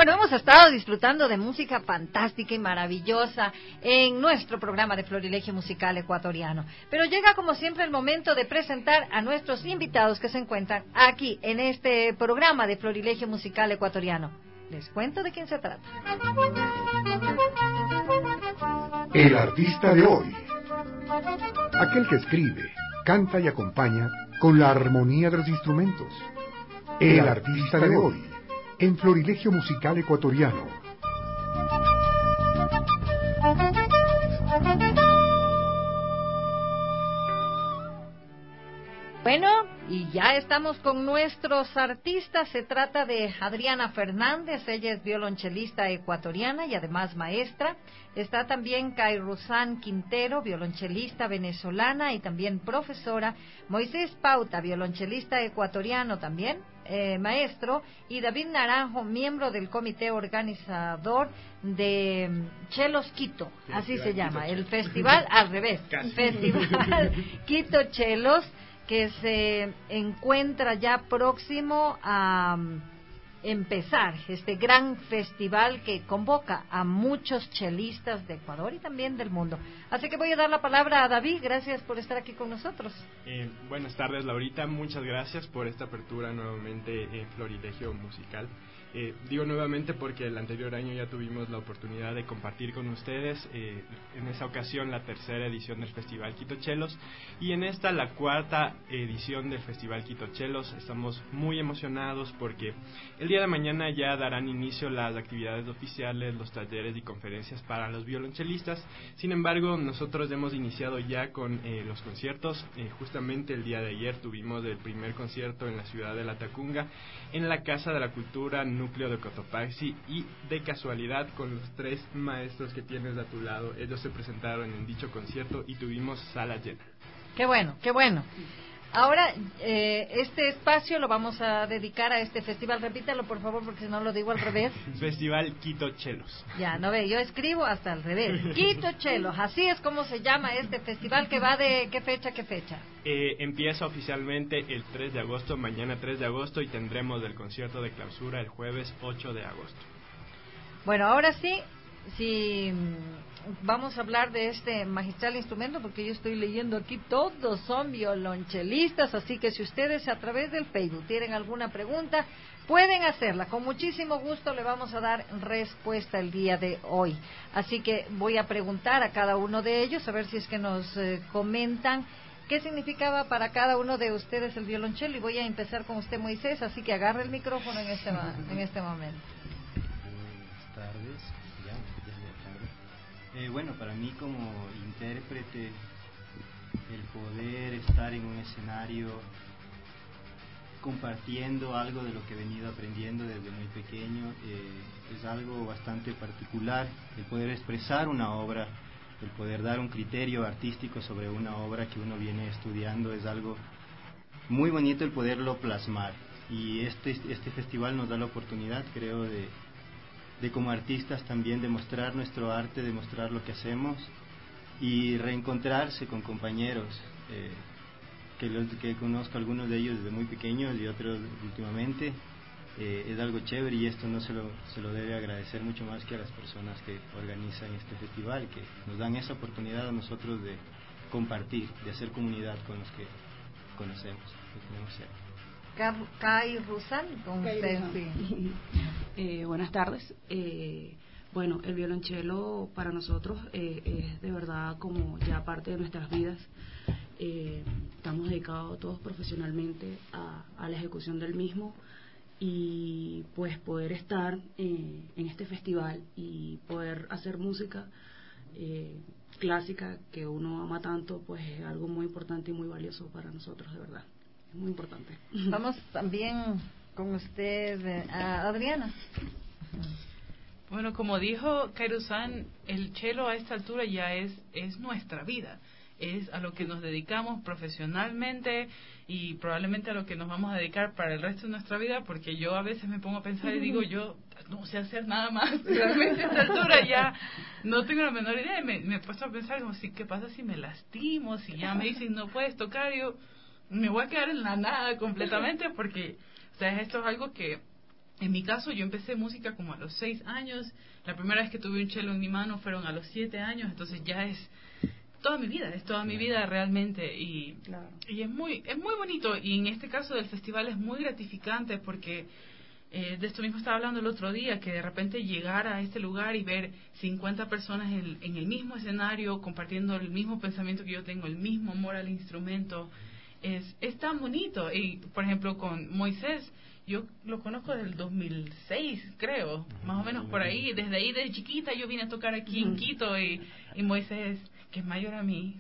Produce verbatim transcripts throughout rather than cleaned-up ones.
Bueno, hemos estado disfrutando de música fantástica y maravillosa en nuestro programa de Florilegio Musical Ecuatoriano. Pero llega como siempre el momento de presentar a nuestros invitados que se encuentran aquí en este programa de Florilegio Musical Ecuatoriano. Les cuento de quién se trata. El artista de hoy. Aquel que escribe, canta y acompaña con la armonía de los instrumentos. El artista de hoy. En Florilegio Musical Ecuatoriano. Bueno, y ya estamos con nuestros artistas. Se trata de Adriana Fernández, ella es violonchelista ecuatoriana y además maestra. Está también Kairuzán Quintero, violonchelista venezolana y también profesora. Moisés Pauta, violonchelista ecuatoriano también, eh, maestro. Y David Naranjo, miembro del comité organizador de Chelos Quito, así se llama, el festival, al revés, Festival Quito Chelos, que se encuentra ya próximo a um, empezar este gran festival que convoca a muchos chelistas de Ecuador y también del mundo. Así que voy a dar la palabra a David. Gracias por estar aquí con nosotros. Eh, buenas tardes, Laurita. Muchas gracias por esta apertura nuevamente en Florilegio Musical. Eh, digo nuevamente porque el anterior año ya tuvimos la oportunidad de compartir con ustedes, eh, en esa ocasión la tercera edición del Festival Quito Chelos, y en esta la cuarta edición del Festival Quito Chelos. Estamos muy emocionados porque el día de mañana ya darán inicio las actividades oficiales, los talleres y conferencias para los violonchelistas. Sin embargo, nosotros hemos iniciado ya con eh, los conciertos. Eh, justamente el día de ayer tuvimos el primer concierto en la ciudad de La Tacunga, en la Casa de la Cultura Núcleo de Cotopaxi, y de casualidad con los tres maestros que tienes a tu lado, ellos se presentaron en dicho concierto y tuvimos sala llena. Qué bueno, qué bueno. Ahora, eh, este espacio lo vamos a dedicar a este festival. Repítalo, por favor, porque si no lo digo al revés. Festival Quito Chelos. Ya, no ve, yo escribo hasta al revés. Quito Chelos, así es como se llama este festival, que va de qué fecha, qué fecha. Eh, empieza oficialmente el tres de agosto, mañana tres de agosto, y tendremos el concierto de clausura el jueves ocho de agosto. Bueno, ahora sí, sí, vamos a hablar de este magistral instrumento, porque yo estoy leyendo aquí, todos son violonchelistas, así que si ustedes a través del Facebook tienen alguna pregunta, pueden hacerla. Con muchísimo gusto le vamos a dar respuesta el día de hoy. Así que voy a preguntar a cada uno de ellos, a ver si es que nos eh, comentan qué significaba para cada uno de ustedes el violonchelo. Y voy a empezar con usted, Moisés, así que agarre el micrófono en este, en este momento. Buenas tardes. Ya, ya es tarde. Eh, bueno, para mí como intérprete, el poder estar en un escenario compartiendo algo de lo que he venido aprendiendo desde muy pequeño, eh, es algo bastante particular. El poder expresar una obra, el poder dar un criterio artístico sobre una obra que uno viene estudiando, es algo muy bonito el poderlo plasmar. Y este, este festival nos da la oportunidad, creo, de, de como artistas también demostrar nuestro arte, demostrar lo que hacemos y reencontrarse con compañeros, eh, que, los, que conozco algunos de ellos desde muy pequeños y otros últimamente. Eh, es algo chévere y esto no se lo, se lo debe agradecer mucho más que a las personas que organizan este festival, que nos dan esa oportunidad a nosotros de compartir, de hacer comunidad con los que conocemos, que queremos ser. Kairuzán, con usted. Sí. Eh, buenas tardes. Eh, bueno, el violonchelo para nosotros eh, es de verdad como ya parte de nuestras vidas. Eh, estamos dedicados todos profesionalmente a, a la ejecución del mismo, y pues poder estar eh, en este festival y poder hacer música eh, clásica que uno ama tanto, pues es algo muy importante y muy valioso para nosotros, de verdad, es muy importante. Vamos también con usted, eh, Adriana. Bueno, como dijo Kairuzán, el cello a esta altura ya es, es nuestra vida, es a lo que nos dedicamos profesionalmente y probablemente a lo que nos vamos a dedicar para el resto de nuestra vida, porque yo a veces me pongo a pensar y digo, yo no sé hacer nada más, realmente a esta altura ya no tengo la menor idea, y me, me he puesto a pensar como si, ¿qué pasa si me lastimo? Si ya me dicen no puedes tocar, yo me voy a quedar en la nada completamente, porque o sea, esto es algo que En mi caso, yo empecé música como a los seis años. La primera vez que tuve un cello en mi mano fueron a los siete años, entonces ya es toda mi vida, es toda mi vida realmente. Y, claro. y es muy es muy bonito. Y en este caso del festival es muy gratificante porque eh, de esto mismo estaba hablando el otro día, que de repente llegar a este lugar y ver cincuenta personas en, en el mismo escenario, compartiendo el mismo pensamiento que yo tengo, el mismo amor al instrumento, es, es tan bonito. Y, por ejemplo, con Moisés, yo lo conozco desde el dos mil seis, creo, más o menos por ahí. Desde ahí, desde chiquita, yo vine a tocar aquí en Quito y, y Moisés, que es mayor a mí,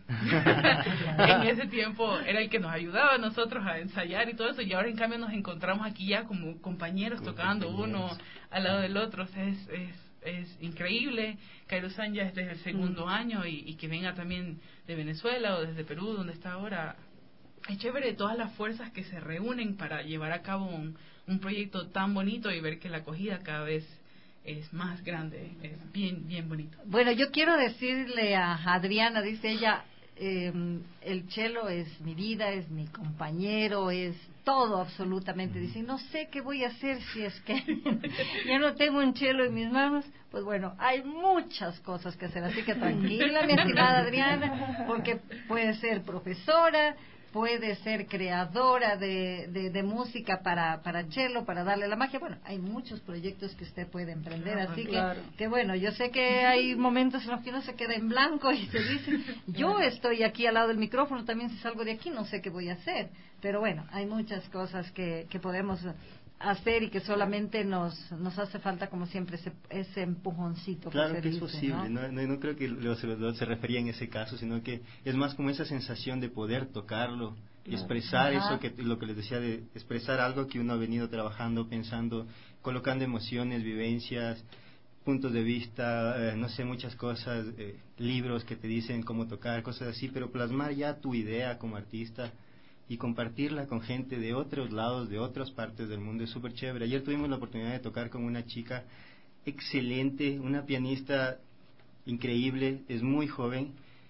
en ese tiempo era el que nos ayudaba a nosotros a ensayar y todo eso, y ahora en cambio nos encontramos aquí ya como compañeros como tocando compañeros. Uno al lado del otro. O sea, es, es, es increíble. Kairuzán ya es desde el segundo mm. año y, y que venga también de Venezuela o desde Perú, donde está ahora. Es chévere todas las fuerzas que se reúnen para llevar a cabo un, un proyecto tan bonito y ver que la acogida cada vez es más grande, es bien, bien bonito. Bueno, yo quiero decirle a Adriana, dice ella, eh, el cello es mi vida, es mi compañero, es todo absolutamente. Dice, no sé qué voy a hacer si es que yo no tengo un cello en mis manos. Pues bueno, hay muchas cosas que hacer, así que tranquila, mi estimada Adriana, porque puede ser profesora, puede ser creadora de, de, de música para para cello, para darle la magia. Bueno, hay muchos proyectos que usted puede emprender, claro, así claro. que, que bueno, yo sé que hay momentos en los que uno se queda en blanco y se dice, yo estoy aquí al lado del micrófono, también si salgo de aquí no sé qué voy a hacer, pero bueno, hay muchas cosas que, que podemos hacer y que solamente nos nos hace falta, como siempre, ese, ese empujoncito. Claro que, que dice, es posible, ¿no? No, no creo que lo, lo, se refería en ese caso, sino que es más como esa sensación de poder tocarlo, claro. expresar Ajá. eso, que lo que les decía, de expresar algo que uno ha venido trabajando, pensando, colocando emociones, vivencias, puntos de vista, eh, no sé, muchas cosas, eh, libros que te dicen cómo tocar, cosas así, pero plasmar ya tu idea como artista y compartirla con gente de otros lados, de otras partes del mundo, es súper chévere. Ayer tuvimos la oportunidad de tocar con una chica excelente, una pianista increíble, es muy joven,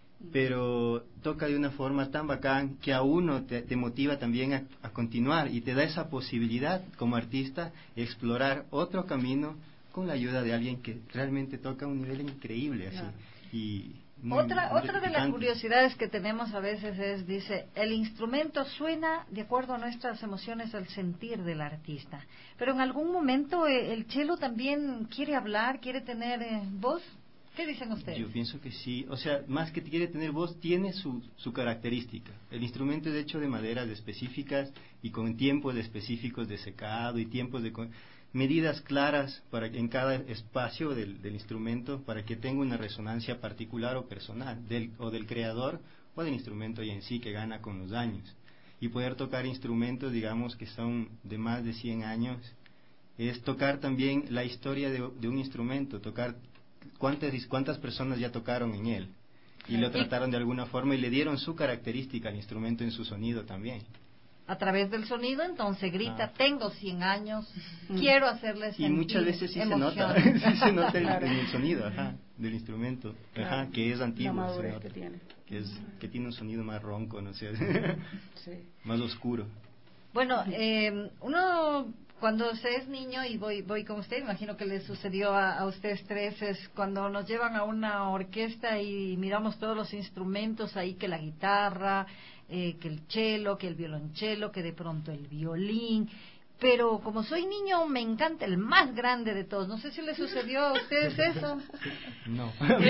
pero toca de una forma tan bacán que a uno te, te motiva también a, a continuar y te da esa posibilidad como artista explorar otro camino con la ayuda de alguien que realmente toca a un nivel increíble así. Claro. Y Muy, otra muy otra de las curiosidades que tenemos a veces es, dice, el instrumento suena de acuerdo a nuestras emociones, al sentir del artista, pero en algún momento eh, el cello también quiere hablar, quiere tener eh, voz. ¿Qué dicen ustedes? Yo pienso que sí, o sea, más que quiere tener voz, tiene su, su característica. El instrumento es hecho de maderas específicas y con tiempos específicos de secado y tiempos de medidas claras para en cada espacio del, del instrumento para que tenga una resonancia particular o personal, del, o del creador o del instrumento y en sí, que gana con los años. Y poder tocar instrumentos, digamos, que son de más de cien años, es tocar también la historia de, de un instrumento, tocar cuántas, cuántas personas ya tocaron en él y lo trataron de alguna forma y le dieron su característica al instrumento en su sonido también. A través del sonido, entonces grita, ah. tengo cien años, mm. quiero hacerle sentir y muchas veces sí emoción. se nota, sí se nota claro. en el sonido ajá, del instrumento, claro. ajá, que es antiguo, la madurez que tiene, que, es, que tiene un sonido más ronco, no sé, sí. más oscuro. Bueno, eh, uno cuando se es niño, y voy voy con usted, imagino que le sucedió a, a ustedes tres, es cuando nos llevan a una orquesta y miramos todos los instrumentos ahí, que la guitarra, eh, que el cello, que el violonchelo, que de pronto el violín, pero como soy niño me encanta el más grande de todos. No sé si le sucedió a ustedes eso. No.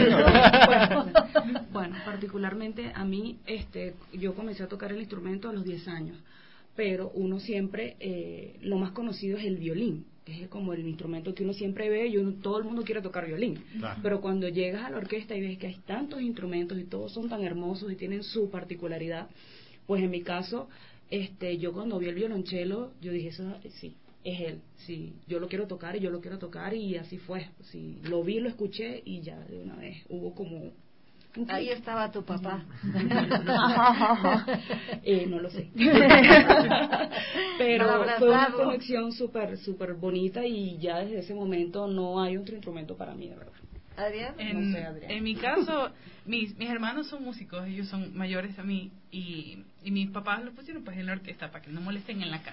bueno, bueno, particularmente a mí, este, yo comencé a tocar el instrumento a los diez años, pero uno siempre, eh, lo más conocido es el violín, que es como el instrumento que uno siempre ve y uno, todo el mundo quiere tocar violín. Claro. Pero cuando llegas a la orquesta y ves que hay tantos instrumentos y todos son tan hermosos y tienen su particularidad, pues en mi caso, este, yo cuando vi el violonchelo, yo dije, eso, sí, es él, sí, yo lo quiero tocar y yo lo quiero tocar y así fue. Sí, lo vi, lo escuché y ya de una vez hubo como... Ahí estaba tu papá. eh, no lo sé. Pero fue una conexión súper súper bonita y ya desde ese momento no hay otro instrumento para mí, de verdad. ¿Adrián? En, no sé, Adrián. En mi caso, mis mis hermanos son músicos, ellos son mayores a mí y, y mis papás los pusieron pues en la orquesta para que no molesten en la casa.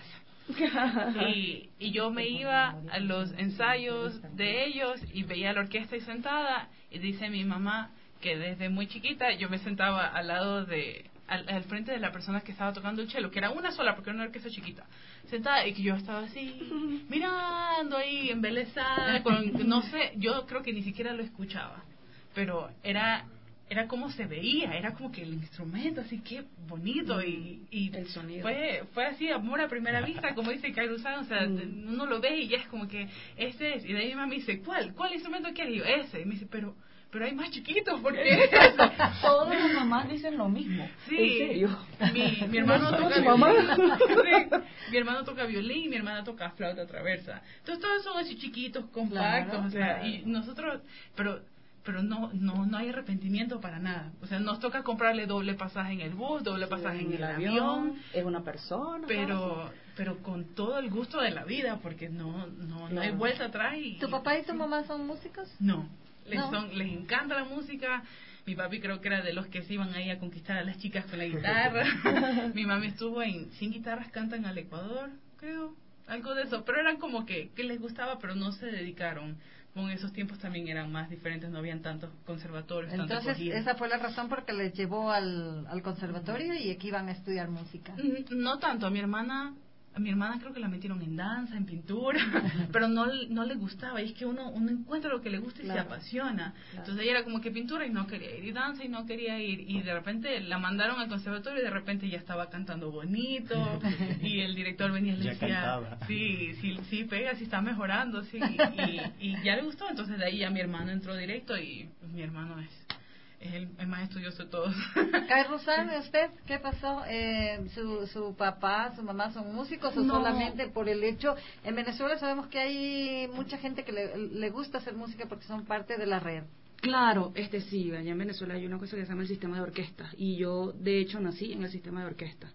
y, y yo me iba a los ensayos de ellos y veía la orquesta ahí sentada, y dice mi mamá que desde muy chiquita yo me sentaba al lado de al, al frente de la persona que estaba tocando el cello, que era una sola porque era una orquesta chiquita, sentada, y que yo estaba así mirando ahí embelesada con, no sé, yo creo que ni siquiera lo escuchaba, pero era era como se veía, era como que el instrumento así, qué bonito, y, y el sonido fue fue así, amor a primera vista, como dice Kairuzan, o sea, mm. uno lo ve y ya es como que ese es, y de ahí mi mamá me dice, ¿cuál? ¿cuál instrumento quieres? Y yo, ese, y me dice, pero pero hay más chiquitos, porque todas las mamás dicen lo mismo. Sí, ¿en serio? Mi, mi hermano ¿No toca tu violín, mamá? sí, mi hermano toca violín, mi hermana toca flauta traversa. Entonces todos son así chiquitos, compactos, claro, o sea, claro. Y nosotros, pero pero no no no hay arrepentimiento para nada. O sea, nos toca comprarle doble pasaje en el bus, doble sí, pasaje en, en el avión, avión, es una persona, pero pero con todo el gusto de la vida, porque no no claro. no hay vuelta atrás. Y, ¿Tu papá y tu mamá son músicos? No. Les, no. son, les encanta la música. Mi papi creo que era de los que se iban ahí a conquistar a las chicas con la guitarra. Mi mami estuvo en Cien Guitarras Cantan al Ecuador, creo, algo de eso. Pero eran como que, que les gustaba, pero no se dedicaron. Con esos tiempos también eran más diferentes, no habían tantos conservatorios. Entonces, esa fue la razón por que les llevó al, al conservatorio y aquí iban a estudiar música. No tanto, a mi hermana... A mi hermana creo que la metieron en danza, en pintura, pero no no le gustaba. Y es que uno uno encuentra lo que le gusta y claro, se apasiona. Claro. Entonces ella era como que pintura y no quería ir, y danza y no quería ir. Y de repente la mandaron al conservatorio y de repente ya estaba cantando bonito. Y el director venía y le ya decía, cantaba. sí, sí, sí, pega, sí está mejorando, sí. Y, y ya le gustó. Entonces de ahí ya mi hermano entró directo y pues, mi hermano es... es el, el más estudioso de todos. Kairuzan, ¿usted qué pasó? Eh, su, ¿Su papá, su mamá son músicos o no. solamente por el hecho? En Venezuela sabemos que hay mucha gente que le, le gusta hacer música porque son parte de la red. Claro, este sí, allá en Venezuela hay una cosa que se llama el sistema de orquestas y yo de hecho nací en el sistema de orquestas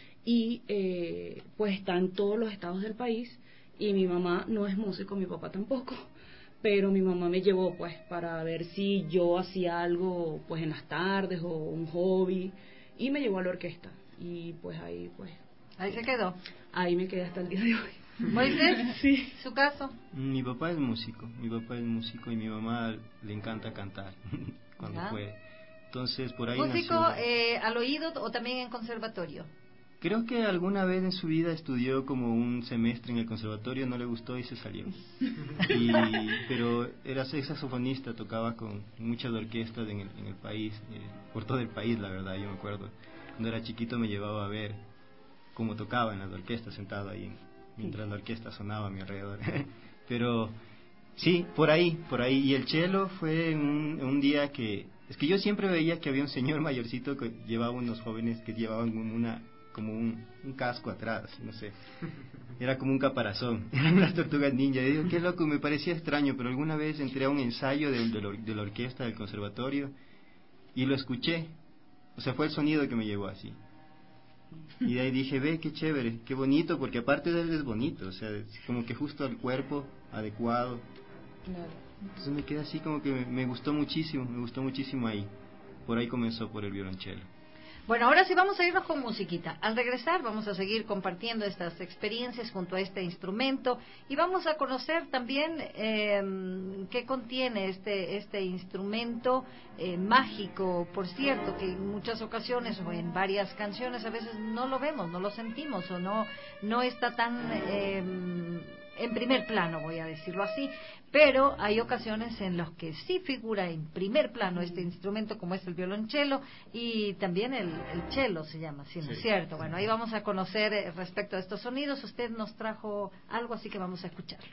y eh, pues está en todos los estados del país y mi mamá no es músico, mi papá tampoco. Pero mi mamá me llevó pues para ver si yo hacía algo pues en las tardes o un hobby y me llevó a la orquesta y pues ahí pues ahí se quedó, ahí me quedé hasta el día de hoy. Moisés, sí. ¿Su caso? Mi papá es músico, mi papá es músico y mi mamá le encanta cantar cuando ¿Ya? puede. Entonces por ahí músico nació... eh, al oído o también en conservatorio. Creo que alguna vez en su vida estudió como un semestre en el conservatorio, no le gustó y se salió. Y, pero era saxofonista, tocaba con muchas orquestas en el, en el país, eh, por todo el país, la verdad, yo me acuerdo. Cuando era chiquito me llevaba a ver cómo tocaba en las orquestas, sentado ahí, mientras la orquesta sonaba a mi alrededor. Pero sí, por ahí, por ahí. Y el cello fue un, un día que... Es que yo siempre veía que había un señor mayorcito que llevaba unos jóvenes que llevaban una... como un, un casco atrás, no sé, era como un caparazón, eran unas tortugas ninja. Y digo, qué loco, me parecía extraño, pero alguna vez entré a un ensayo de, de, la, de la orquesta del conservatorio y lo escuché, o sea, fue el sonido que me llevó así. Y de ahí dije, ve, qué chévere, qué bonito, porque aparte de él es bonito, o sea, es como que justo al cuerpo, adecuado. Claro. Entonces me quedé así como que me, me gustó muchísimo, me gustó muchísimo ahí. Por ahí comenzó por el violonchelo. Bueno, ahora sí vamos a irnos con musiquita. Al regresar vamos a seguir compartiendo estas experiencias junto a este instrumento y vamos a conocer también eh, qué contiene este este instrumento eh, mágico, por cierto, que en muchas ocasiones o en varias canciones a veces no lo vemos, no lo sentimos o no no está tan eh, en primer plano, voy a decirlo así, pero hay ocasiones en las que sí figura en primer plano este instrumento como es el violonchelo y también el, el cello se llama, ¿sí, no es cierto? Bueno, ahí vamos a conocer eh, respecto a estos sonidos. Usted nos trajo algo, así que vamos a escucharlo.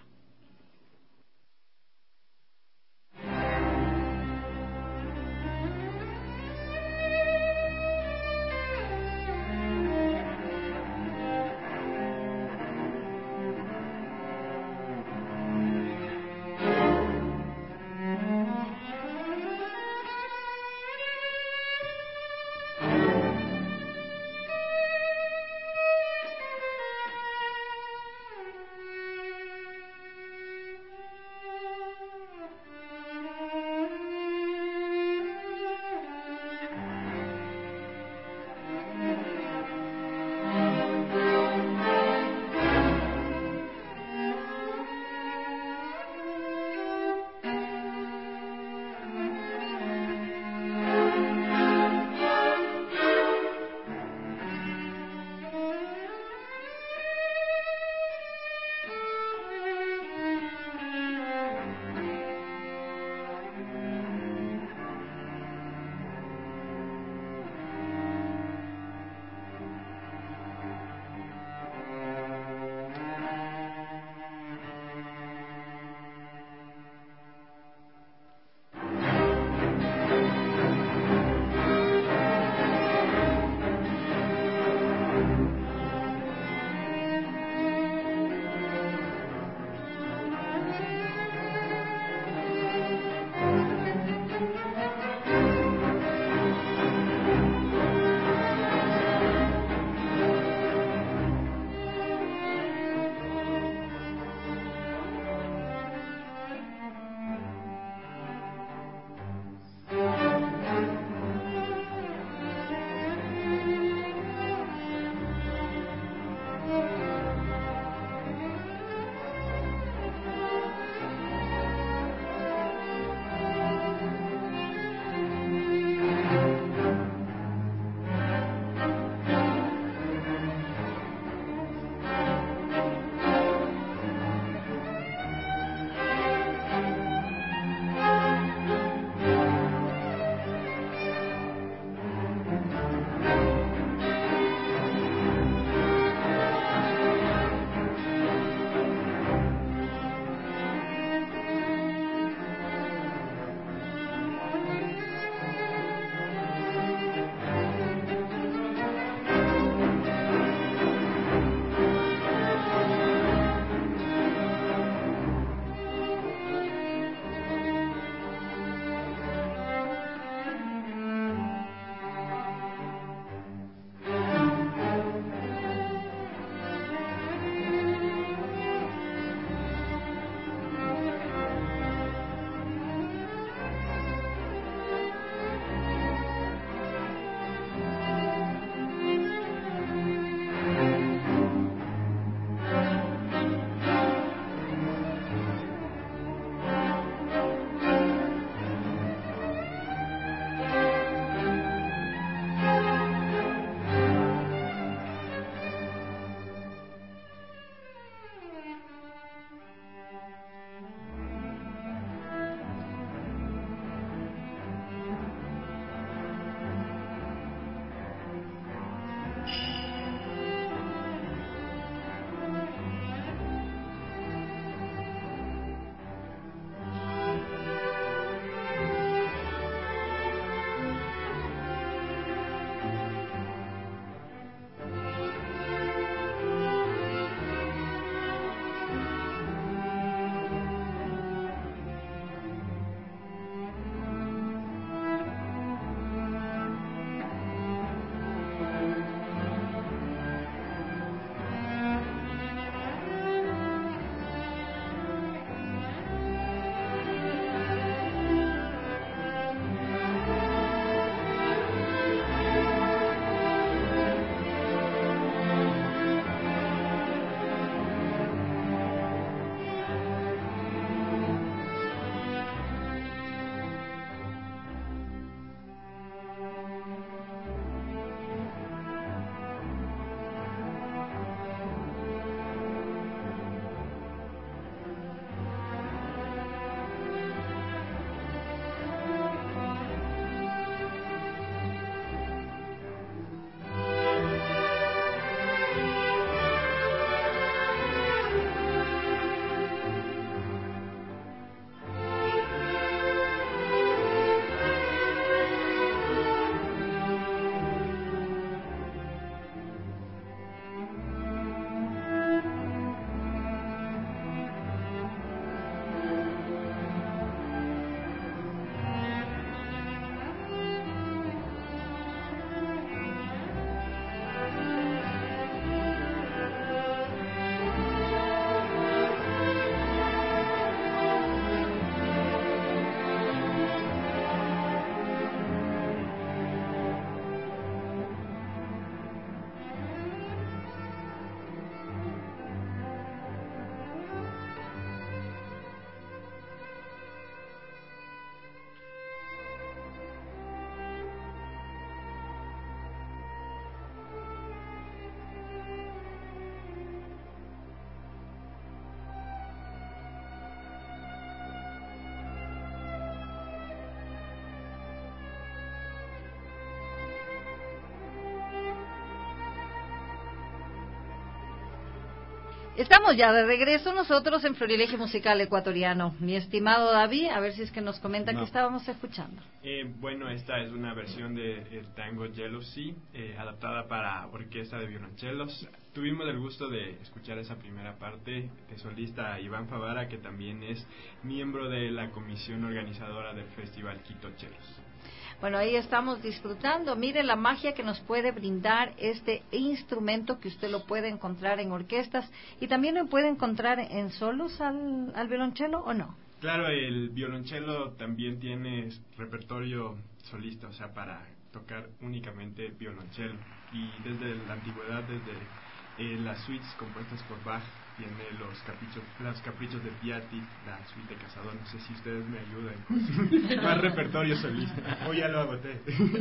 Estamos ya de regreso nosotros en Florilegio Musical Ecuatoriano. Mi estimado David, a ver si es que nos comenta no. que estábamos escuchando. Eh, bueno, esta es una versión del de tango Jealousy, eh, adaptada para orquesta de violonchelos. Tuvimos el gusto de escuchar esa primera parte de solista Iván Favara, que también es miembro de la comisión organizadora del Festival Quito Chelos. Bueno, ahí estamos disfrutando. Mire la magia que nos puede brindar este instrumento, que usted lo puede encontrar en orquestas y también lo puede encontrar en solos al, al violonchelo, ¿o no? Claro, el violonchelo también tiene repertorio solista, o sea, para tocar únicamente violonchelo. Y desde la antigüedad, desde eh, las suites compuestas por Bach, tiene los caprichos, los caprichos de Piatti, la suite de Casado. No sé si ustedes me ayudan con más repertorio solista. O ya lo agoté.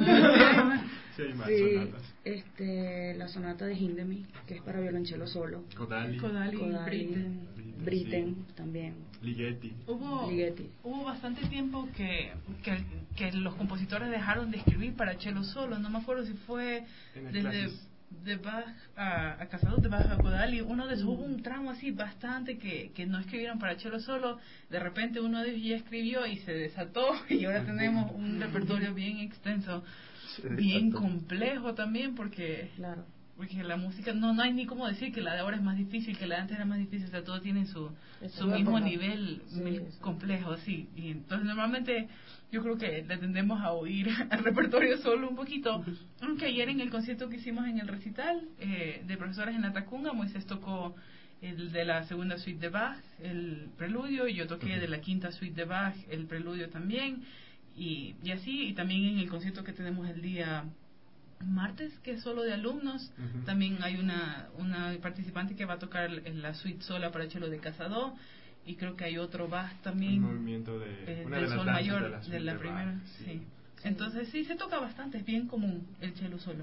Sí, hay más sí, sonatas. Este, la sonata de Hindemith, que es para violonchelo solo. Kodali. Kodali, Kodali, Britten, Britten sí. también. Ligeti. Hubo, Ligeti. hubo bastante tiempo que, que, que los compositores dejaron de escribir para cello solo. No me acuerdo si fue desde clases. de Bach a, a Casado, de Bach a Kodali. Uno de esos, mm. hubo un tramo así bastante que, que no escribieron para cello solo. De repente uno de ellos ya escribió y se desató, y ahora tenemos un repertorio bien extenso, bien complejo también, porque claro. porque la música, no no hay ni cómo decir que la de ahora es más difícil, que la de antes era más difícil. O sea, todo tiene su, su mismo nivel sí, sí. complejo, sí. Y entonces normalmente yo creo que le tendemos a oír al repertorio solo un poquito. Aunque ayer en el concierto que hicimos en el recital eh, de profesores en la Tacunga, Moisés tocó el de la segunda suite de Bach, el preludio, y yo toqué de la quinta suite de Bach, el preludio también, y, y así. Y también en el concierto que tenemos el día martes, que es solo de alumnos, uh-huh. también hay una una participante que va a tocar en la suite sola para cello de Casado, y creo que hay otro Bach también, un movimiento de, eh, una del de sol mayor de la, de la de primera, Bach, sí. Sí. Entonces sí, se toca bastante, es bien común el cello solo.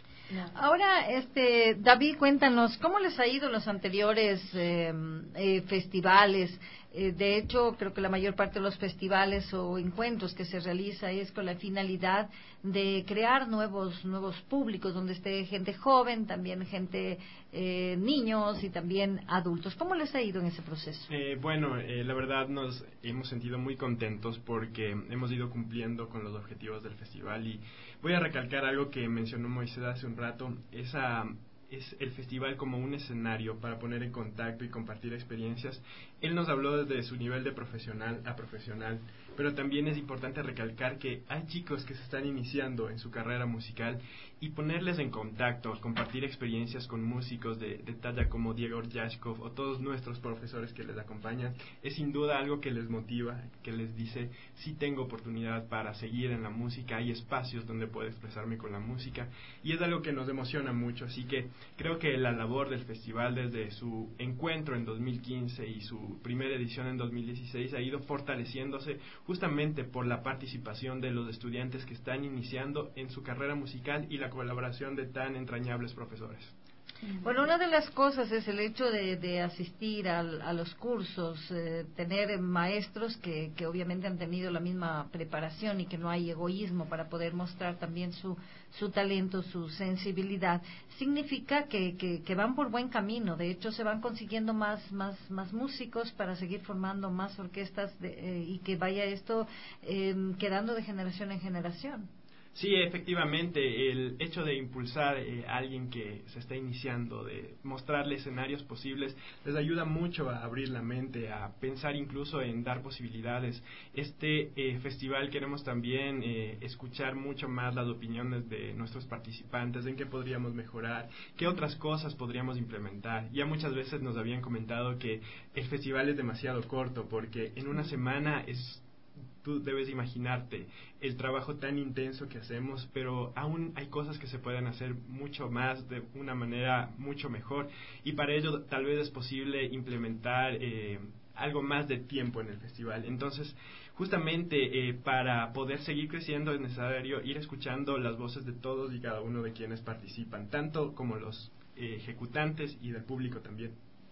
Ahora, este, David, cuéntanos, ¿cómo les ha ido los anteriores eh, eh, festivales? Eh, de hecho, creo que la mayor parte de los festivales o encuentros que se realiza es con la finalidad de crear nuevos nuevos públicos, donde esté gente joven, también gente, eh, niños y también adultos. ¿Cómo les ha ido en ese proceso? Eh, bueno, eh, la verdad nos hemos sentido muy contentos porque hemos ido cumpliendo con los objetivos del festival, y voy a recalcar algo que mencionó Moisés hace un rato. Esa es el festival como un escenario para poner en contacto y compartir experiencias. Él nos habló desde su nivel de profesional a profesional, pero también es importante recalcar que hay chicos que se están iniciando en su carrera musical, y ponerles en contacto, compartir experiencias con músicos de, de talla como Diego Orjashkov o todos nuestros profesores que les acompañan, es sin duda algo que les motiva, que les dice, sí tengo oportunidad para seguir en la música, hay espacios donde puedo expresarme con la música, y es algo que nos emociona mucho. Así que creo que la labor del festival, desde su encuentro en dos mil quince y su primera edición en dos mil dieciséis, ha ido fortaleciéndose justamente por la participación de los estudiantes que están iniciando en su carrera musical y la colaboración de tan entrañables profesores. Bueno, una de las cosas es el hecho de, de asistir al, a los cursos, eh, tener maestros que, que obviamente han tenido la misma preparación y que no hay egoísmo para poder mostrar también su, su talento, su sensibilidad. Significa que, que, que van por buen camino. De hecho, se van consiguiendo más, más, más músicos para seguir formando más orquestas de, eh, y que vaya esto eh, quedando de generación en generación. Sí, efectivamente, el hecho de impulsar eh, a alguien que se está iniciando, de mostrarle escenarios posibles, les ayuda mucho a abrir la mente, a pensar incluso en dar posibilidades. Este eh, festival queremos también eh, escuchar mucho más las opiniones de nuestros participantes, en qué podríamos mejorar, qué otras cosas podríamos implementar. Ya muchas veces nos habían comentado que el festival es demasiado corto, porque en una semana es... Tú debes imaginarte el trabajo tan intenso que hacemos, pero aún hay cosas que se pueden hacer mucho más, de una manera mucho mejor, y para ello tal vez es posible implementar eh, algo más de tiempo en el festival. Entonces, justamente eh, para poder seguir creciendo es necesario ir escuchando las voces de todos y cada uno de quienes participan, tanto como los eh, ejecutantes y del público también.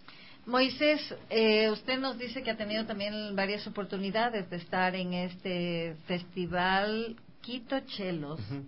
Moisés, eh, usted nos dice que ha tenido también varias oportunidades de estar en este festival Quito Chelos. Uh-huh.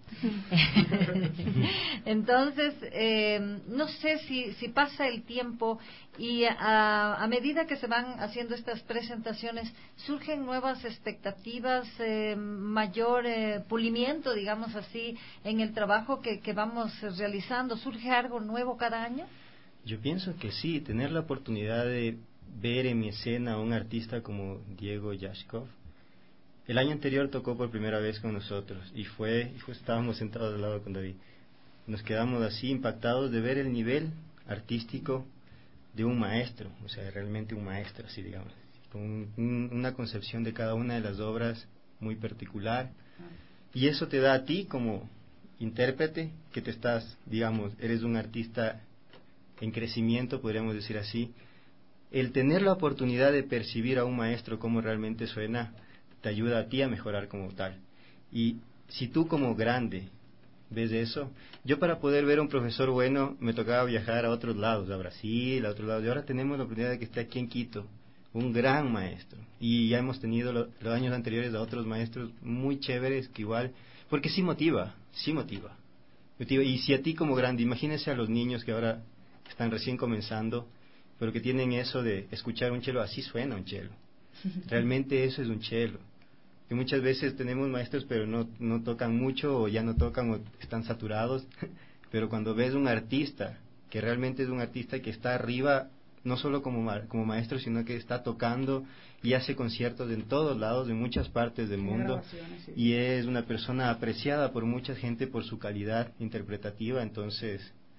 Entonces, eh, no sé si, si pasa el tiempo y a, a medida que se van haciendo estas presentaciones, surgen nuevas expectativas, eh, mayor eh, pulimiento, digamos así, en el trabajo que, que vamos realizando. ¿Surge algo nuevo cada año? Yo pienso que sí, tener la oportunidad de ver en mi escena a un artista como Diego Yashkov. El año anterior tocó por primera vez con nosotros y fue, y fue estábamos sentados al lado con David. Nos quedamos así impactados de ver el nivel artístico de un maestro, o sea, realmente un maestro, así digamos, con un, un, una concepción de cada una de las obras muy particular. Y eso te da a ti como intérprete, que te estás, digamos, eres un artista en crecimiento, podríamos decir así, el tener la oportunidad de percibir a un maestro cómo realmente suena, te ayuda a ti a mejorar como tal. Y si tú como grande ves eso, yo para poder ver a un profesor bueno me tocaba viajar a otros lados, a Brasil, a otros lados, y ahora tenemos la oportunidad de que esté aquí en Quito, un gran maestro. Y ya hemos tenido lo, los años anteriores a otros maestros muy chéveres que igual, porque sí motiva, sí motiva. motiva. Y si a ti como grande, imagínense a los niños que ahora están recién comenzando, pero que tienen eso de escuchar un chelo, así suena un chelo. Realmente eso es un chelo. Que muchas veces tenemos maestros pero no, no tocan mucho o ya no tocan o están saturados, pero cuando ves un artista, que realmente es un artista que está arriba, no solo como, ma como maestro, sino que está tocando y hace conciertos en todos lados, en muchas partes del mundo, sí. Y es una persona apreciada por mucha gente por su calidad interpretativa, entonces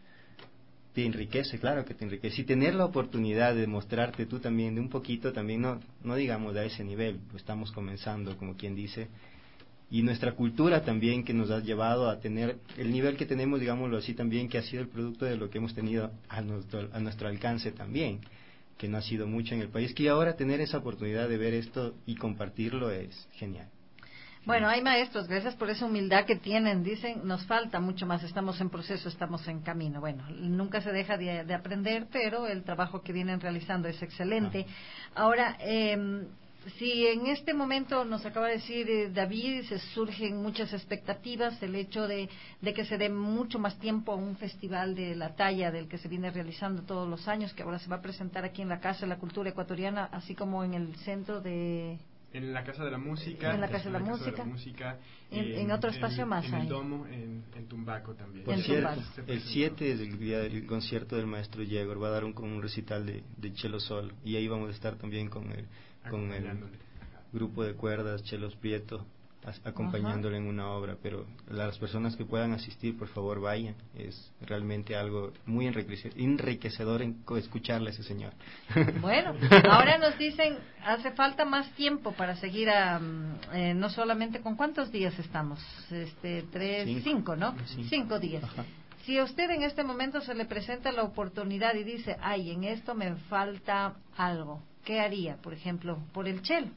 te enriquece, claro que te enriquece. Y tener la oportunidad de mostrarte tú también de un poquito, también no, no digamos a ese nivel, pues estamos comenzando, como quien dice, y nuestra cultura también que nos ha llevado a tener el nivel que tenemos, digámoslo así también, que ha sido el producto de lo que hemos tenido a nuestro, a nuestro alcance también, que no ha sido mucho en el país, que ahora tener esa oportunidad de ver esto y compartirlo es genial. Bueno, hay maestros, gracias por esa humildad que tienen, dicen, nos falta mucho más, estamos en proceso, estamos en camino. Bueno, nunca se deja de, de aprender, pero el trabajo que vienen realizando es excelente. Ah. Ahora, eh, si en este momento nos acaba de decir eh, David, se surgen muchas expectativas, el hecho de, de que se dé mucho más tiempo a un festival de la talla del que se viene realizando todos los años, que ahora se va a presentar aquí en la Casa de la Cultura Ecuatoriana, así como en el centro de... En la Casa de la Música. En la Casa, de la, la Música. Casa de la Música. En, en, en otro espacio en, más en hay. el Domo, en, en Tumbaco también. Por en cierto, Tumbaco. el siete es el día del concierto del maestro Yegor, va a dar un, un recital de, de Chelo Sol, y ahí vamos a estar también con el, con el grupo de cuerdas Chelos Prieto, acompañándole en una obra, pero las personas que puedan asistir, por favor vayan, es realmente algo muy enriquecedor en escucharle a ese señor. Bueno, ahora nos dicen, hace falta más tiempo para seguir a, eh, no solamente, ¿con cuántos días estamos? Este, tres, cinco, cinco ¿no? Cinco, cinco días. Ajá. Si a usted en este momento se le presenta la oportunidad y dice, ay, en esto me falta algo, ¿qué haría, por ejemplo, por el chelo?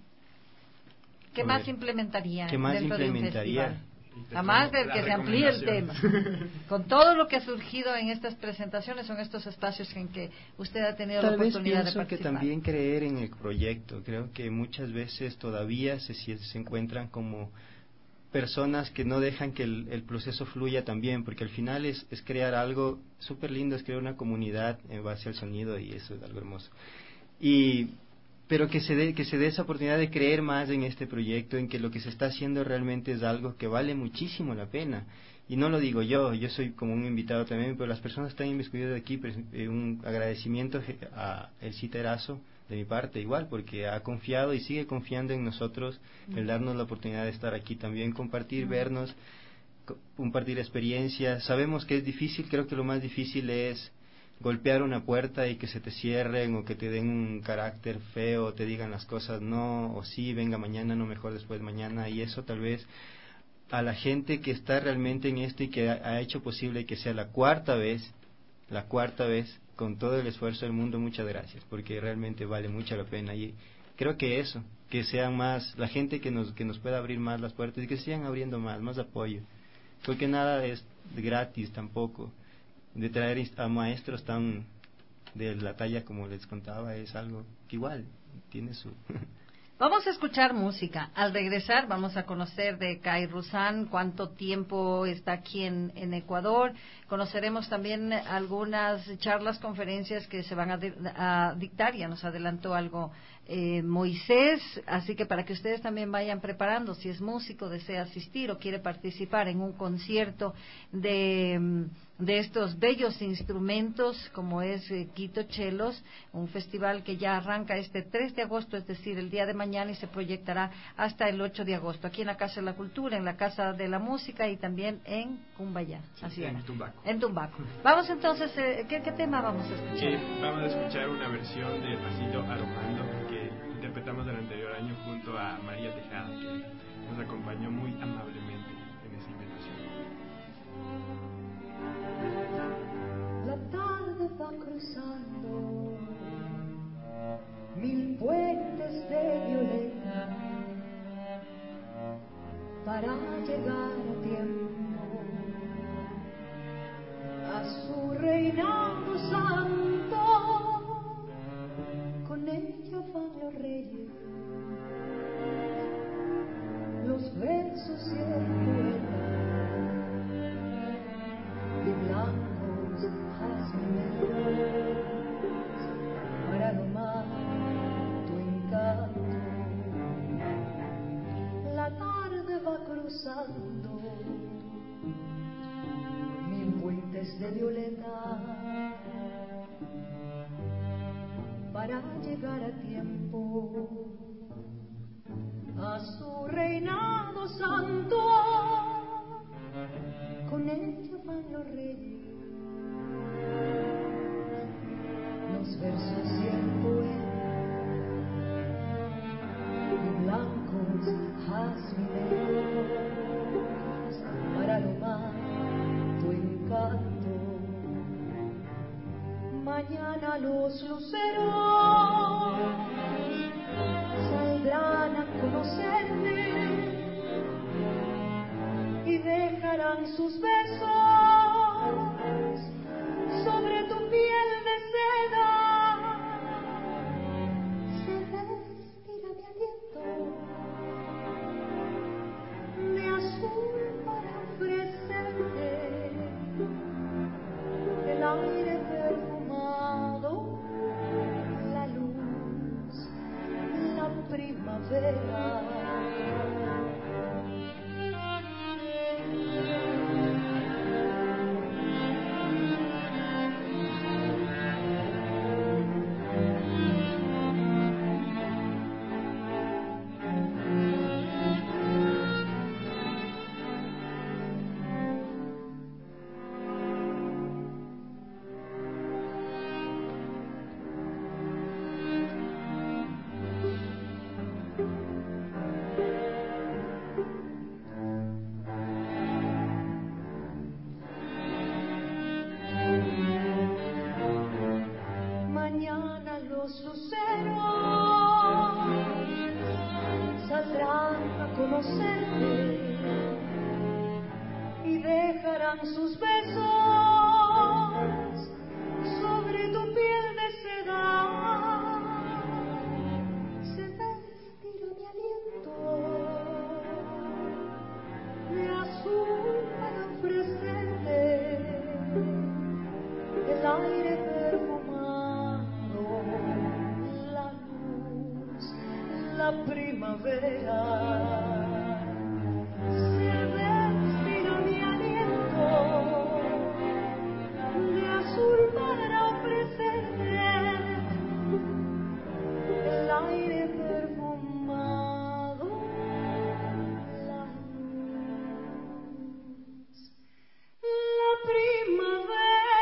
¿Qué más ver, implementaría ¿qué más dentro implementaría? de un festival? Además del que se amplíe el tema. Con todo lo que ha surgido en estas presentaciones, son estos espacios en que usted ha tenido Tal la oportunidad vez de participar. Que también creer en el proyecto. Creo que muchas veces todavía se, se encuentran como personas que no dejan que el, el proceso fluya también, porque al final es, es crear algo súper lindo, es crear una comunidad en base al sonido, y eso es algo hermoso. Y... pero que se dé que se dé esa oportunidad de creer más en este proyecto, en que lo que se está haciendo realmente es algo que vale muchísimo la pena. Y no lo digo yo, yo soy como un invitado también, pero las personas están inmiscuidas aquí, eh, un agradecimiento a el Citerazo de mi parte igual, porque ha confiado y sigue confiando en nosotros, el darnos la oportunidad de estar aquí también, compartir, uh-huh. vernos, compartir experiencias. Sabemos que es difícil, creo que lo más difícil es golpear una puerta y que se te cierren, o que te den un carácter feo, o te digan las cosas no, o sí, venga mañana, no, mejor después mañana, y eso tal vez a la gente que está realmente en esto y que ha, ha hecho posible que sea la cuarta vez, la cuarta vez, con todo el esfuerzo del mundo, muchas gracias, porque realmente vale mucho la pena. Y creo que eso, que sean más, la gente que nos, que nos pueda abrir más las puertas, y que sigan abriendo más, más apoyo, porque nada es gratis tampoco. De traer a maestros tan de la talla como les contaba es algo que igual tiene su Vamos a escuchar música. Al regresar vamos a conocer de Kay Russan cuánto tiempo está aquí en, en Ecuador. Conoceremos también algunas charlas, conferencias que se van a, de, a dictar. Ya nos adelantó algo eh, Moisés, así que para que ustedes también vayan preparando, si es músico, desea asistir o quiere participar en un concierto de, de estos bellos instrumentos como es eh, Quito Chelos, un festival que ya arranca este tres de agosto, es decir, el día de mañana, y se proyectará hasta el ocho de agosto, aquí en la Casa de la Cultura, en la Casa de la Música y también en Cumbayá. Sí, así en era. Tumbaco. En Tumbaco. Vamos entonces, eh, ¿qué, ¿qué tema vamos a escuchar? Sí, vamos a escuchar una versión de Pasito Aromando que interpretamos el anterior año junto a María Tejada, que nos acompañó muy amablemente en esa invitación. La tarde va cruzando mil puentes de violeta para llegar a tiempo a su reinado santo. Con ella van los reyes, los besos y el poeta, y blancos jazmines para domar tu encanto. La tarde va cruzando mil puentes de violeta para llegar a tiempo a su reinado santo. Con ella van los reyes, los versos y el poema, y blancos jazmines para aromar tu encanto. Mañana los luceros saldrán a conocerte y dejarán sus besos sobre tu piel de seda. Se vestirá mi aliento de azul para ofrecerte el aire perfumado, la luz, la primavera. Mañana los luceros saldrán a conocerte y dejarán sus besos sobre tu piel de seda. Se vestirá mi aliento de azul para ofrecerte el aire perfumado, la luz, la primavera. Se vestirá mi aliento de azul para ofrecerte el aire perfumado, la luz, la primavera.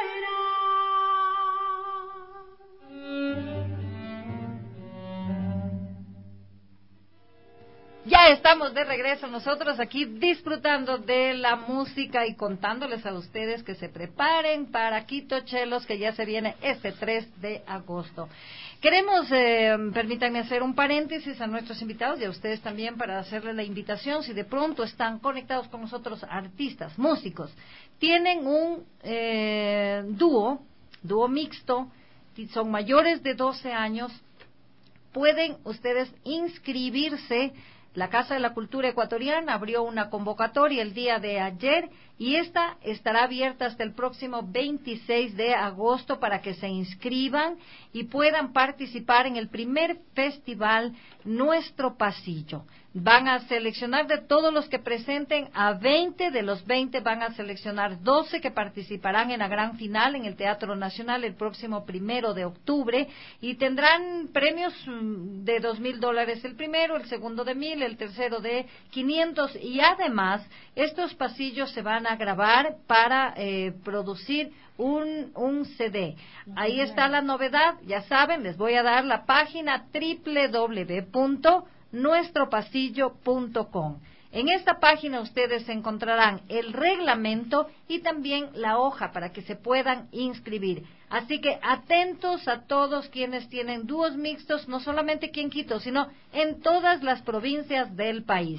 Ya estamos de regreso nosotros aquí disfrutando de la música y contándoles a ustedes que se preparen para Quito Chelos, que ya se viene este tres de agosto. Queremos, eh, permítanme hacer un paréntesis a nuestros invitados y a ustedes también para hacerles la invitación, si de pronto están conectados con nosotros artistas, músicos, tienen un eh, dúo, dúo mixto, son mayores de doce años, pueden ustedes inscribirse. La Casa de la Cultura Ecuatoriana abrió una convocatoria el día de ayer y esta estará abierta hasta el próximo veintiséis de agosto para que se inscriban y puedan participar en el primer festival Nuestro Pasillo. Van a seleccionar de todos los que presenten a veinte, de los veinte van a seleccionar doce que participarán en la gran final en el Teatro Nacional el próximo primero de octubre y tendrán premios de dos mil dólares el primero, el segundo de mil, el tercero de quinientos y además estos pasillos se van a grabar para eh, producir un, un C D. Ahí está la novedad, ya saben, les voy a dar la página doble u doble u doble u punto nuestro pasillo punto com. En esta página ustedes encontrarán el reglamento y también la hoja para que se puedan inscribir. Así que atentos a todos quienes tienen dúos mixtos, no solamente aquí en Quito, sino en todas las provincias del país.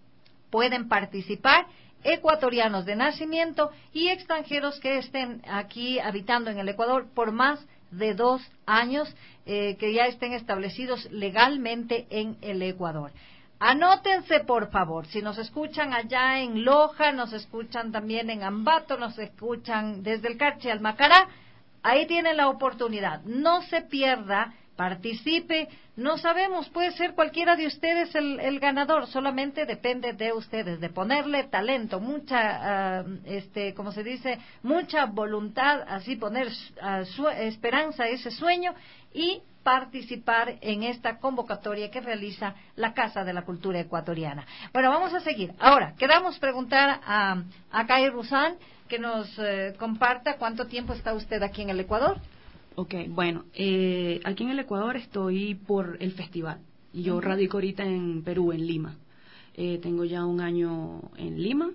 Pueden participar ecuatorianos de nacimiento y extranjeros que estén aquí habitando en el Ecuador por más de dos años, eh, que ya estén establecidos legalmente en el Ecuador. Anótense, por favor, si nos escuchan allá en Loja, nos escuchan también en Ambato, nos escuchan desde el Carchi al Macará, ahí tienen la oportunidad. No se pierda, participe, no sabemos, puede ser cualquiera de ustedes el, el ganador, solamente depende de ustedes, de ponerle talento, mucha, uh, este, como se dice, mucha voluntad, así poner uh, su esperanza a ese sueño y participar en esta convocatoria que realiza la Casa de la Cultura Ecuatoriana. Bueno, vamos a seguir. Ahora, queramos preguntar a, a Kay Rusán que nos eh, comparta cuánto tiempo está usted aquí en el Ecuador. Ok, bueno, eh, aquí en el Ecuador estoy por el festival. Yo uh-huh. radico ahorita en Perú, en Lima. Eh, tengo ya un año en Lima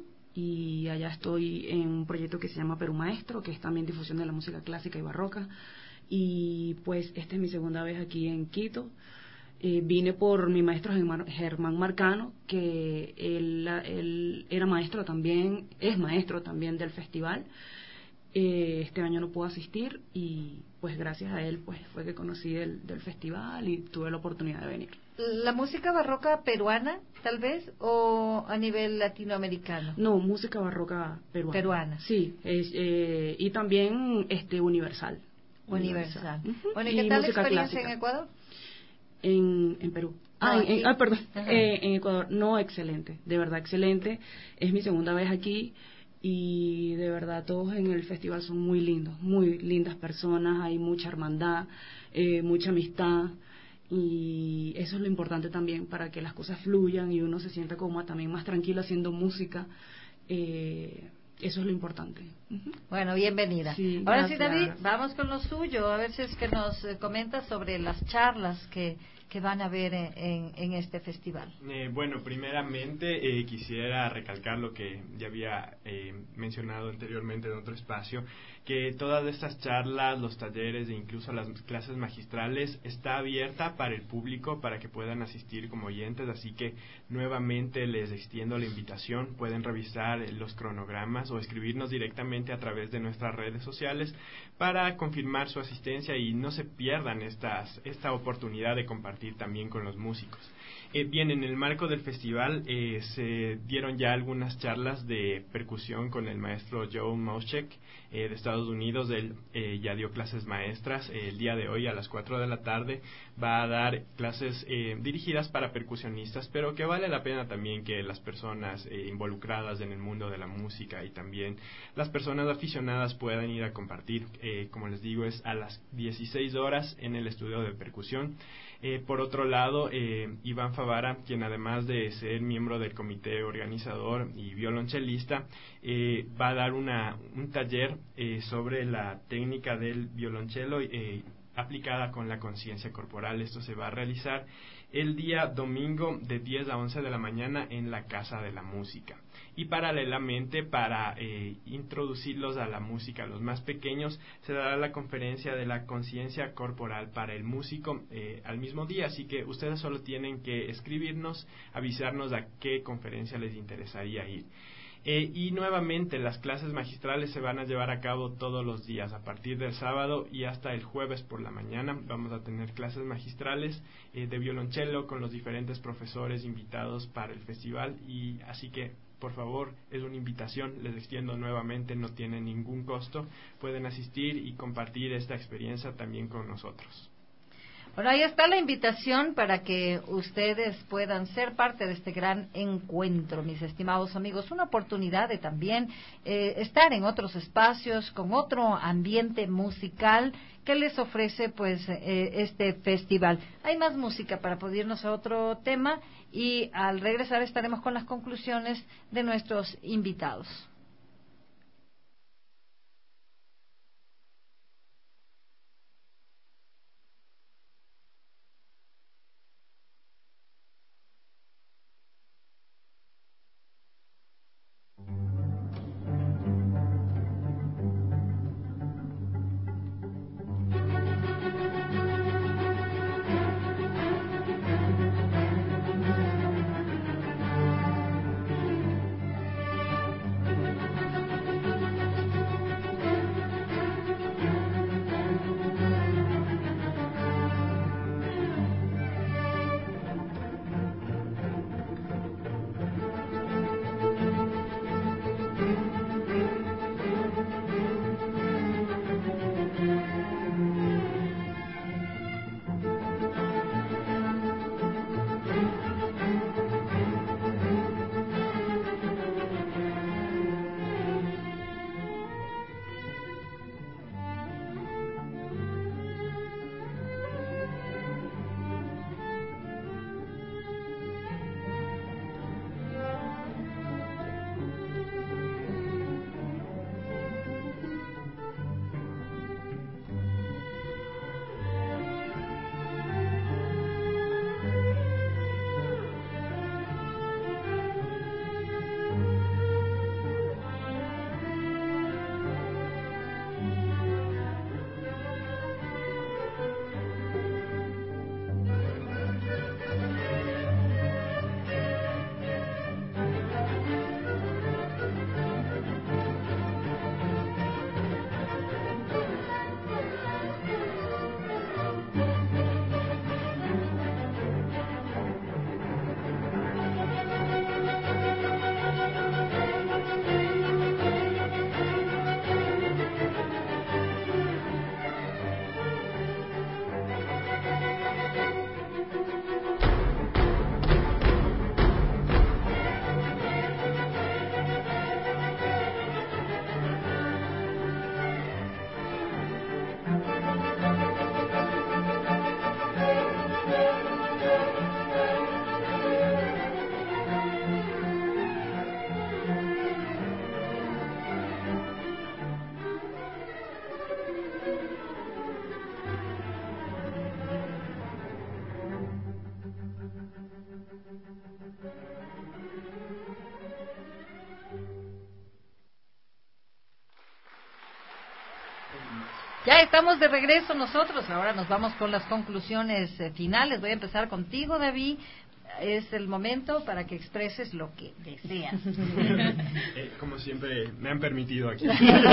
y allá estoy en un proyecto que se llama Perú Maestro, que es también difusión de la música clásica y barroca. Y pues esta es mi segunda vez aquí en Quito. Eh, vine por mi maestro Germán Marcano, que él, él era maestro también, es maestro también del festival. Eh, este año no puedo asistir y pues gracias a él pues fue que conocí del, del festival y tuve la oportunidad de venir. ¿La música barroca peruana, tal vez, o a nivel latinoamericano? No, música barroca peruana. Peruana. Sí, es, eh, y también este universal. Universal. universal. Uh-huh. Bueno, ¿y qué y tal la experiencia clásica. en Ecuador? En, en Perú. Ah, no, en, en, ah perdón. Eh, en Ecuador. No, excelente. De verdad, excelente. Es mi segunda vez aquí. Y de verdad todos en el festival son muy lindos, muy lindas personas, hay mucha hermandad, eh, mucha amistad y eso es lo importante también para que las cosas fluyan y uno se sienta como también más tranquilo haciendo música, eh, eso es lo importante. Uh-huh. Bueno, bienvenida. Sí, ahora gracias. sí, David, vamos con lo suyo, a ver si es que nos eh, comenta sobre las charlas que... que van a ver en, en, en este festival. Eh, bueno, primeramente eh, quisiera recalcar lo que ya había eh, mencionado anteriormente en otro espacio, que todas estas charlas, los talleres e incluso las clases magistrales está abierta para el público, para que puedan asistir como oyentes, así que nuevamente les extiendo la invitación, pueden revisar los cronogramas o escribirnos directamente a través de nuestras redes sociales para confirmar su asistencia y no se pierdan estas, esta oportunidad de compartir también con los músicos. Eh, bien, en el marco del festival eh, se dieron ya algunas charlas de percusión con el maestro Joe Mauschek eh, de Estados Unidos. Él eh, ya dio clases maestras. Eh, el día de hoy a las cuatro de la tarde va a dar clases eh, dirigidas para percusionistas, pero que vale la pena también que las personas eh, involucradas en el mundo de la música y también las personas aficionadas puedan ir a compartir. Eh, como les digo, es a las dieciséis horas en el estudio de percusión. Eh, por otro lado, eh, Iván Favara, quien además de ser miembro del comité organizador y violonchelista, eh, va a dar una, un taller eh, sobre la técnica del violonchelo eh, aplicada con la conciencia corporal. Esto se va a realizar el día domingo de diez a once de la mañana en la Casa de la Música. Y paralelamente, para eh, introducirlos a la música, a los más pequeños, se dará la conferencia de la conciencia corporal para el músico eh, al mismo día. Así que ustedes solo tienen que escribirnos, avisarnos a qué conferencia les interesaría ir. Eh, y nuevamente las clases magistrales se van a llevar a cabo todos los días, a partir del sábado y hasta el jueves por la mañana. Vamos a tener clases magistrales eh, de violonchelo con los diferentes profesores invitados para el festival, y así que por favor, es una invitación, les extiendo nuevamente, no tiene ningún costo, pueden asistir y compartir esta experiencia también con nosotros. Bueno, ahí está la invitación para que ustedes puedan ser parte de este gran encuentro, mis estimados amigos. Una oportunidad de también eh, estar en otros espacios, con otro ambiente musical que les ofrece pues eh, este festival. Hay más música para poder irnos a otro tema y al regresar estaremos con las conclusiones de nuestros invitados. Ya estamos de regreso nosotros, ahora nos vamos con las conclusiones eh, finales. Voy a empezar contigo, David. Es el momento para que expreses lo que deseas. Eh, como siempre me han permitido aquí.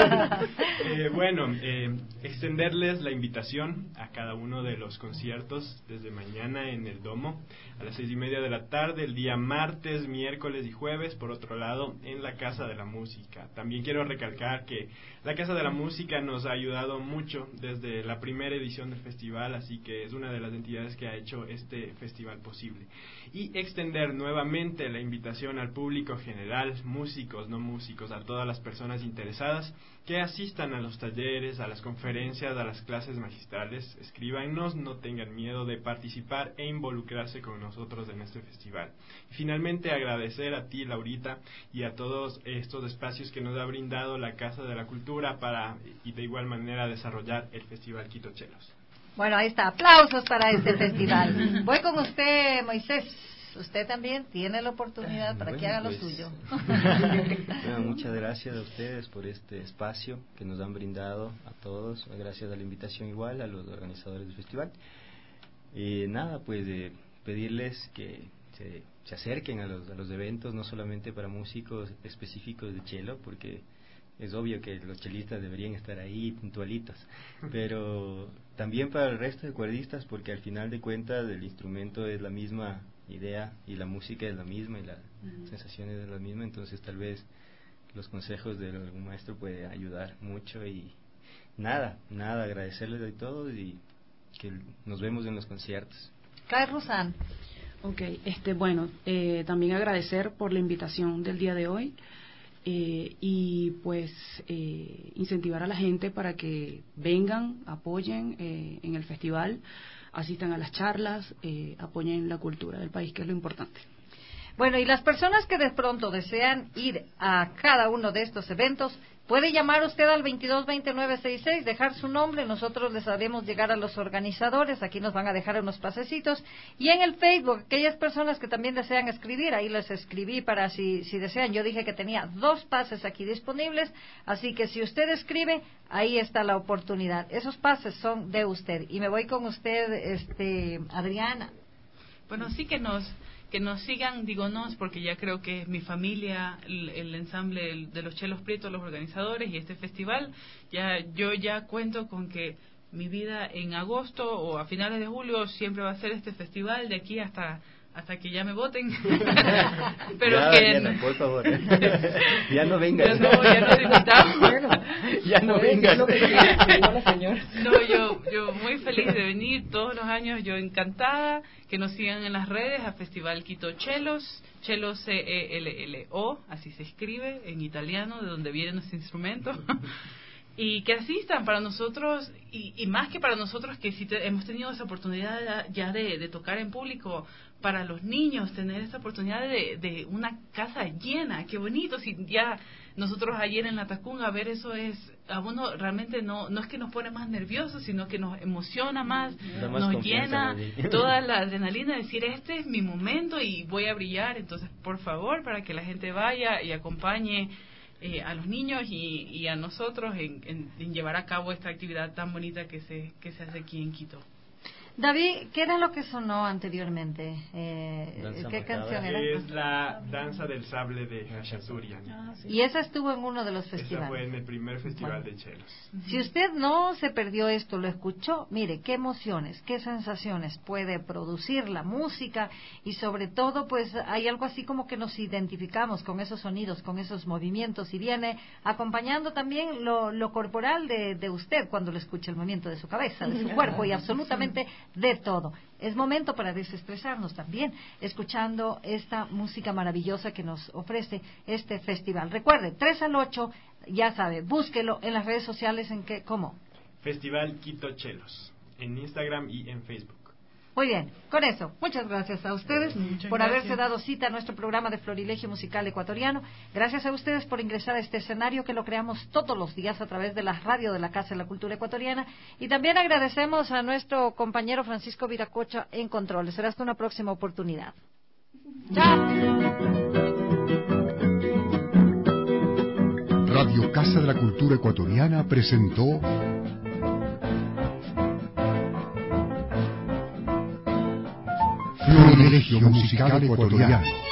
eh, bueno, eh, extenderles la invitación a cada uno de los conciertos desde mañana en el Domo a las seis y media de la tarde, el día martes, miércoles y jueves. Por otro lado, en la Casa de la Música. También quiero recalcar que la Casa de la Música nos ha ayudado mucho desde la primera edición del festival, así que es una de las entidades que ha hecho este festival posible. Y extender nuevamente la invitación al público general, músicos, no músicos, a todas las personas interesadas que asistan a los talleres, a las conferencias, a las clases magistrales. Escríbanos, no tengan miedo de participar e involucrarse con nosotros en este festival. Y finalmente agradecer a ti, Laurita, y a todos estos espacios que nos ha brindado la Casa de la Cultura para, y de igual manera, desarrollar el Festival Quito Chelos. Bueno, ahí está, aplausos para este festival. Voy con usted, Moisés. Usted también tiene la oportunidad para bueno, que haga pues, lo suyo. Bueno, muchas gracias a ustedes por este espacio que nos han brindado a todos. Gracias a la invitación igual a los organizadores del festival. Y nada, pues eh, pedirles que se se acerquen a los, a los eventos, no solamente para músicos específicos de cello, porque es obvio que los chelistas deberían estar ahí puntualitos, pero también para el resto de cuerdistas, porque al final de cuentas el instrumento es la misma idea y la música es la misma y las uh-huh. sensaciones es la misma, entonces tal vez los consejos de algún maestro puede ayudar mucho. Y nada, nada, agradecerles de todo y que nos vemos en los conciertos. Kai Rusan. Ok, este, bueno, eh, también agradecer por la invitación del día de hoy. Eh, y pues eh, incentivar a la gente para que vengan, apoyen eh, en el festival, asistan a las charlas, eh, apoyen la cultura del país, que es lo importante. Bueno, y las personas que de pronto desean ir a cada uno de estos eventos, puede llamar usted al veintidós veinte nueve sesenta y seis, dejar su nombre, nosotros les haremos llegar a los organizadores, aquí nos van a dejar unos pasecitos, y en el Facebook, aquellas personas que también desean escribir, ahí les escribí para si, si desean, yo dije que tenía dos pases aquí disponibles, así que si usted escribe, ahí está la oportunidad, esos pases son de usted, y me voy con usted, este, Adriana. Bueno, sí que nos... que nos sigan, digo nos, porque ya creo que es mi familia, el, el ensamble de los Chelos Prietos, los organizadores y este festival, ya yo ya cuento con que mi vida en agosto o a finales de julio siempre va a ser este festival de aquí hasta hasta que ya me voten. Pero ya, que Diana, por favor. Ya no vengas. Ya no, ya no invitamos. Bueno, ya no vengas. No, yo yo muy feliz de venir todos los años, yo encantada que nos sigan en las redes a Festival Quito Chelos, Chelos C E L L O, así se escribe en italiano, de donde vienen los instrumentos. Y que asistan para nosotros, y, y más que para nosotros que sí te, hemos tenido esa oportunidad ya, ya de, de tocar en público, para los niños tener esa oportunidad de, de una casa llena, qué bonito. Si ya nosotros ayer en la Tacunga, ver eso es, a uno realmente no no es que nos pone más nerviosos, sino que nos emociona más, más nos llena toda la adrenalina de decir, este es mi momento y voy a brillar. Entonces, por favor, para que la gente vaya y acompañe Eh, a los niños y, y a nosotros en, en, en llevar a cabo esta actividad tan bonita que se que se hace aquí en Quito. David, ¿qué era lo que sonó anteriormente? Eh, ¿Qué canción era? Es la danza del sable de Hachazurian. Ah, sí. Y esa estuvo en uno de los festivales. Esa fue en el primer festival bueno. de chelos. Si usted no se perdió esto, lo escuchó, mire, qué emociones, qué sensaciones puede producir la música y sobre todo, pues hay algo así como que nos identificamos con esos sonidos, con esos movimientos y viene acompañando también lo, lo corporal de, de usted cuando le escucha el movimiento de su cabeza, de su cuerpo y absolutamente de todo. Es momento para desestresarnos también, escuchando esta música maravillosa que nos ofrece este festival. Recuerde, tres al ocho, ya sabe, búsquelo en las redes sociales, ¿en qué? ¿Cómo? Festival Quito Chelos, en Instagram y en Facebook. Muy bien, con eso, muchas gracias a ustedes Muchas por gracias. haberse dado cita a nuestro programa de Florilegio Musical Ecuatoriano. Gracias a ustedes por ingresar a este escenario que lo creamos todos los días a través de la radio de la Casa de la Cultura Ecuatoriana. Y también agradecemos a nuestro compañero Francisco Viracocha en controles. Será hasta una próxima oportunidad. ¡Chao! Radio Casa de la Cultura Ecuatoriana presentó Florilegio Musical Ecuatoriano.